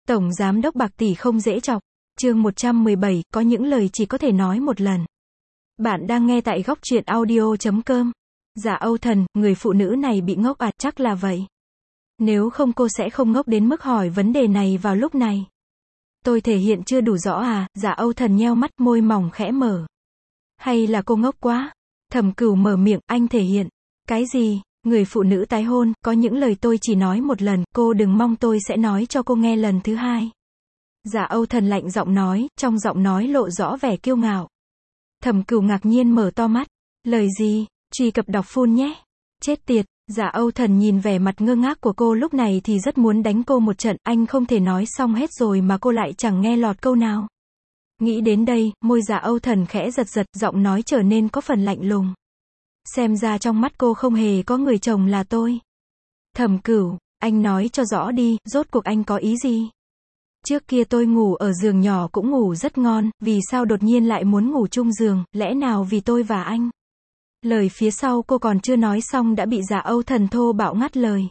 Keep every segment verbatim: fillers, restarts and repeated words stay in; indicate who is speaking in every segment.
Speaker 1: Tổng giám đốc bạc tỷ không dễ chọc. Chương một trăm mười bảy, có những lời chỉ có thể nói một lần. Bạn đang nghe tại góc truyện audio chấm com. Dạ Âu Thần, người phụ nữ này bị ngốc à, chắc là vậy. Nếu không cô sẽ không ngốc đến mức hỏi vấn đề này vào lúc này. Tôi thể hiện chưa đủ rõ à, Dạ Âu Thần nheo mắt, môi mỏng khẽ mở. Hay là cô ngốc quá? Thẩm Cửu mở miệng, anh thể hiện. Cái gì? Người phụ nữ tái hôn, có những lời tôi chỉ nói một lần, cô đừng mong tôi sẽ nói cho cô nghe lần thứ hai. Dạ Âu Thần lạnh giọng nói, trong giọng nói lộ rõ vẻ kiêu ngạo. Thẩm Cửu ngạc nhiên mở to mắt. Lời gì? Truy cập đọc full nhé. Chết tiệt. Dạ Âu Thần nhìn vẻ mặt ngơ ngác của cô lúc này thì rất muốn đánh cô một trận, anh không thể nói xong hết rồi mà cô lại chẳng nghe lọt câu nào. Nghĩ đến đây, môi Dạ Âu Thần khẽ giật giật, giọng nói trở nên có phần lạnh lùng. Xem ra trong mắt cô không hề có người chồng là tôi. Thẩm Cửu, anh nói cho rõ đi, rốt cuộc anh có ý gì? Trước kia tôi ngủ ở giường nhỏ cũng ngủ rất ngon, vì sao đột nhiên lại muốn ngủ chung giường, lẽ nào vì tôi và anh? Lời phía sau cô còn chưa nói xong đã bị Dạ Âu Thần thô bạo ngắt lời.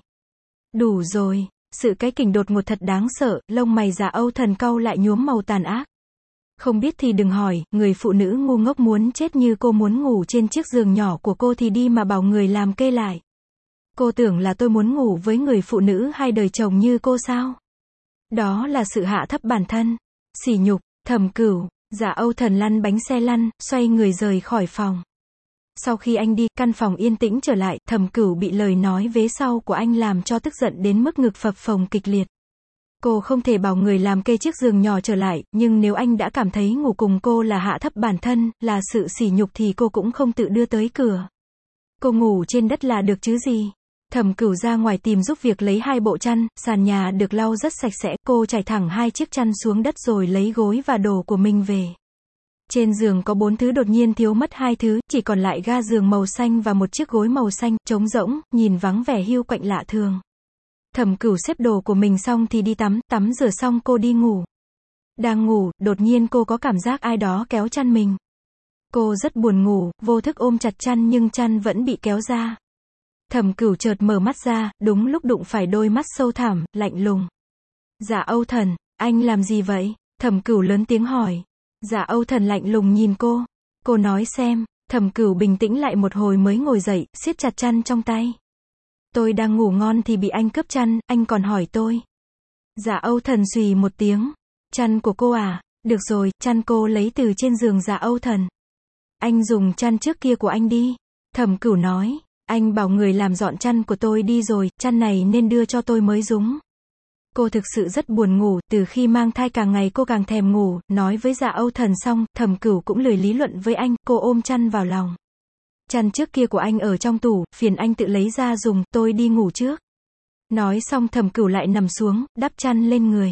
Speaker 1: Đủ rồi, sự cái kình đột ngột thật đáng sợ, lông mày Dạ Âu Thần cau lại nhuốm màu tàn ác. Không biết thì đừng hỏi, người phụ nữ ngu ngốc muốn chết như cô muốn ngủ trên chiếc giường nhỏ của cô thì đi mà bảo người làm kê lại. Cô tưởng là tôi muốn ngủ với người phụ nữ hai đời chồng như cô sao? Đó là sự hạ thấp bản thân. Sỉ nhục. Thẩm Cửu. Dạ Âu Thần lăn bánh xe lăn, xoay người rời khỏi phòng. Sau khi anh đi, căn phòng yên tĩnh trở lại, Thẩm Cửu bị lời nói vế sau của anh làm cho tức giận đến mức ngực phập phồng kịch liệt. Cô không thể bảo người làm kê chiếc giường nhỏ trở lại, nhưng nếu anh đã cảm thấy ngủ cùng cô là hạ thấp bản thân, là sự sỉ nhục thì cô cũng không tự đưa tới cửa. Cô ngủ trên đất là được chứ gì? Thẩm Cửu ra ngoài tìm giúp việc lấy hai bộ chăn, sàn nhà được lau rất sạch sẽ, cô trải thẳng hai chiếc chăn xuống đất rồi lấy gối và đồ của mình về. Trên giường có bốn thứ đột nhiên thiếu mất hai thứ, chỉ còn lại ga giường màu xanh và một chiếc gối màu xanh, trống rỗng, nhìn vắng vẻ hiu quạnh lạ thường. Thẩm Cửu xếp đồ của mình xong thì đi tắm, tắm rửa xong cô đi ngủ. Đang ngủ, đột nhiên cô có cảm giác ai đó kéo chăn mình. Cô rất buồn ngủ, vô thức ôm chặt chăn nhưng chăn vẫn bị kéo ra. Thẩm Cửu chợt mở mắt ra, đúng lúc đụng phải đôi mắt sâu thẳm, lạnh lùng. Dạ Âu Thần, anh làm gì vậy? Thẩm Cửu lớn tiếng hỏi. Dạ Âu Thần lạnh lùng nhìn cô. Cô nói xem. Thẩm Cửu bình tĩnh lại một hồi mới ngồi dậy, siết chặt chăn trong tay. Tôi đang ngủ ngon thì bị anh cướp chăn, anh còn hỏi tôi. Dạ Âu Thần xùy một tiếng. Chăn của cô à? Được rồi, chăn cô lấy từ trên giường Dạ Âu Thần. Anh dùng chăn trước kia của anh đi. Thẩm Cửu nói. Anh bảo người làm dọn chăn của tôi đi rồi, chăn này nên đưa cho tôi mới đúng. Cô thực sự rất buồn ngủ, từ khi mang thai càng ngày cô càng thèm ngủ, nói với Dạ Âu Thần xong, Thẩm Cửu cũng lười lý luận với anh, cô ôm chăn vào lòng. Chăn trước kia của anh ở trong tủ, phiền anh tự lấy ra dùng, tôi đi ngủ trước. Nói xong Thẩm Cửu lại nằm xuống, đắp chăn lên người.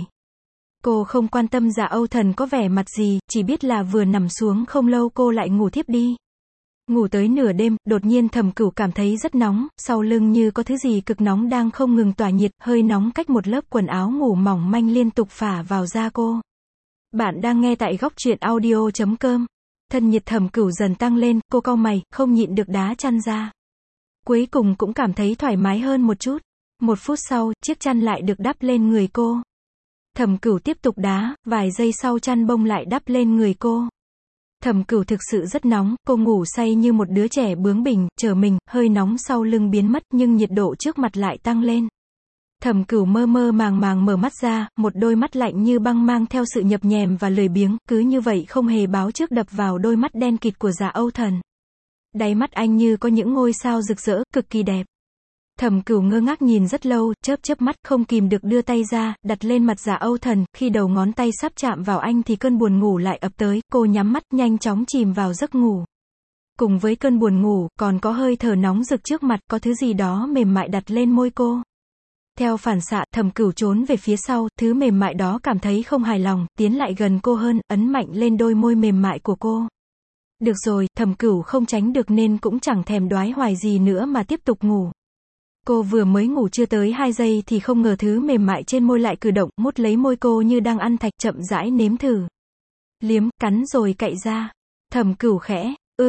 Speaker 1: Cô không quan tâm Dạ Âu Thần có vẻ mặt gì, chỉ biết là vừa nằm xuống không lâu cô lại ngủ thiếp đi. Ngủ tới nửa đêm, đột nhiên Thẩm Cửu cảm thấy rất nóng, sau lưng như có thứ gì cực nóng đang không ngừng tỏa nhiệt, hơi nóng cách một lớp quần áo ngủ mỏng manh liên tục phả vào da cô. Bạn đang nghe tại góc truyện audio chấm com. Thân nhiệt Thẩm Cửu dần tăng lên, cô cau mày, không nhịn được đá chăn ra. Cuối cùng cũng cảm thấy thoải mái hơn một chút. Một phút sau, chiếc chăn lại được đắp lên người cô. Thẩm Cửu tiếp tục đá, vài giây sau chăn bông lại đắp lên người cô. Thẩm Cửu thực sự rất nóng, cô ngủ say như một đứa trẻ bướng bỉnh, chờ mình, hơi nóng sau lưng biến mất nhưng nhiệt độ trước mặt lại tăng lên. Thẩm Cửu mơ mơ màng màng mở mắt ra, một đôi mắt lạnh như băng mang theo sự nhập nhèm và lười biếng, cứ như vậy không hề báo trước đập vào đôi mắt đen kịt của Dạ Âu Thần. Đáy mắt anh như có những ngôi sao rực rỡ, cực kỳ đẹp. Thẩm Cửu ngơ ngác nhìn rất lâu, chớp chớp mắt, không kìm được đưa tay ra, đặt lên mặt Dạ Âu Thần, khi đầu ngón tay sắp chạm vào anh thì cơn buồn ngủ lại ập tới, cô nhắm mắt, nhanh chóng chìm vào giấc ngủ. Cùng với cơn buồn ngủ, còn có hơi thở nóng rực trước mặt, có thứ gì đó mềm mại đặt lên môi cô. Theo phản xạ, Thẩm Cửu trốn về phía sau, thứ mềm mại đó cảm thấy không hài lòng, tiến lại gần cô hơn, ấn mạnh lên đôi môi mềm mại của cô. Được rồi, Thẩm Cửu không tránh được nên cũng chẳng thèm đoái hoài gì nữa mà tiếp tục ngủ. Cô vừa mới ngủ chưa tới hai giây thì không ngờ thứ mềm mại trên môi lại cử động, mút lấy môi cô như đang ăn thạch, chậm rãi nếm thử. Liếm, cắn rồi cạy ra. Thẩm Cửu khẽ, ưm,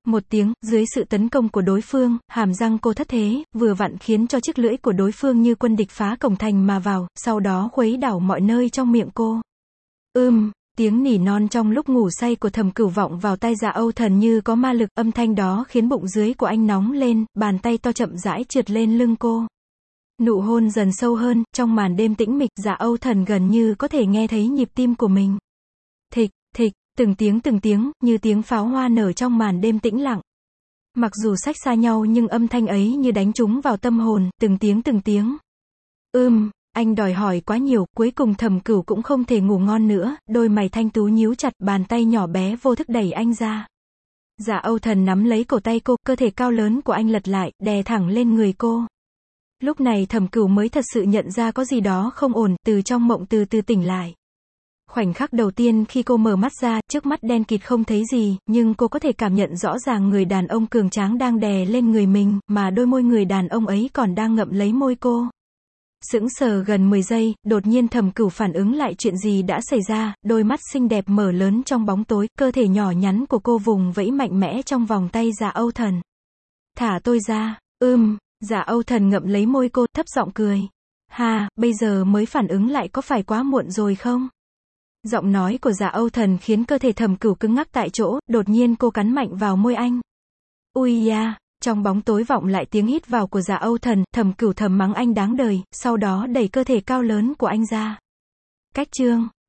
Speaker 1: Một tiếng, dưới sự tấn công của đối phương, hàm răng cô thất thế, vừa vặn khiến cho chiếc lưỡi của đối phương như quân địch phá cổng thành mà vào, sau đó khuấy đảo mọi nơi trong miệng cô. Ưm, tiếng nỉ non trong lúc ngủ say của Thẩm Cửu vọng vào tai Dạ Âu Thần như có ma lực, âm thanh đó khiến bụng dưới của anh nóng lên, bàn tay to chậm rãi trượt lên lưng cô. Nụ hôn dần sâu hơn, trong màn đêm tĩnh mịch, Dạ Âu Thần gần như có thể nghe thấy nhịp tim của mình. Thịch, thịch, từng tiếng từng tiếng, như tiếng pháo hoa nở trong màn đêm tĩnh lặng. Mặc dù cách xa nhau nhưng âm thanh ấy như đánh trúng vào tâm hồn, từng tiếng từng tiếng. Ưm, anh đòi hỏi quá nhiều, cuối cùng Thẩm Cửu cũng không thể ngủ ngon nữa, đôi mày thanh tú nhíu chặt, bàn tay nhỏ bé vô thức đẩy anh ra. Dạ Âu Thần nắm lấy cổ tay cô, cơ thể cao lớn của anh lật lại, đè thẳng lên người cô. Lúc này Thẩm Cửu mới thật sự nhận ra có gì đó không ổn, từ trong mộng từ từ tỉnh lại. Khoảnh khắc đầu tiên khi cô mở mắt ra, trước mắt đen kịt không thấy gì, nhưng cô có thể cảm nhận rõ ràng người đàn ông cường tráng đang đè lên người mình, mà đôi môi người đàn ông ấy còn đang ngậm lấy môi cô. Sững sờ gần mười giây, đột nhiên Thẩm Cửu phản ứng lại chuyện gì đã xảy ra, đôi mắt xinh đẹp mở lớn trong bóng tối, cơ thể nhỏ nhắn của cô vùng vẫy mạnh mẽ trong vòng tay Dạ Âu Thần. Thả tôi ra, ưm, Dạ Âu Thần ngậm lấy môi cô, thấp giọng cười. Ha, bây giờ mới phản ứng lại có phải quá muộn rồi không? Giọng nói của Dạ Âu Thần khiến cơ thể Thẩm Cửu cứng ngắc tại chỗ, đột nhiên cô cắn mạnh vào môi anh. Ui da, trong bóng tối vọng lại tiếng hít vào của Dạ Âu Thần, Thẩm Cửu thầm mắng anh đáng đời, sau đó đẩy cơ thể cao lớn của anh ra. Cách chương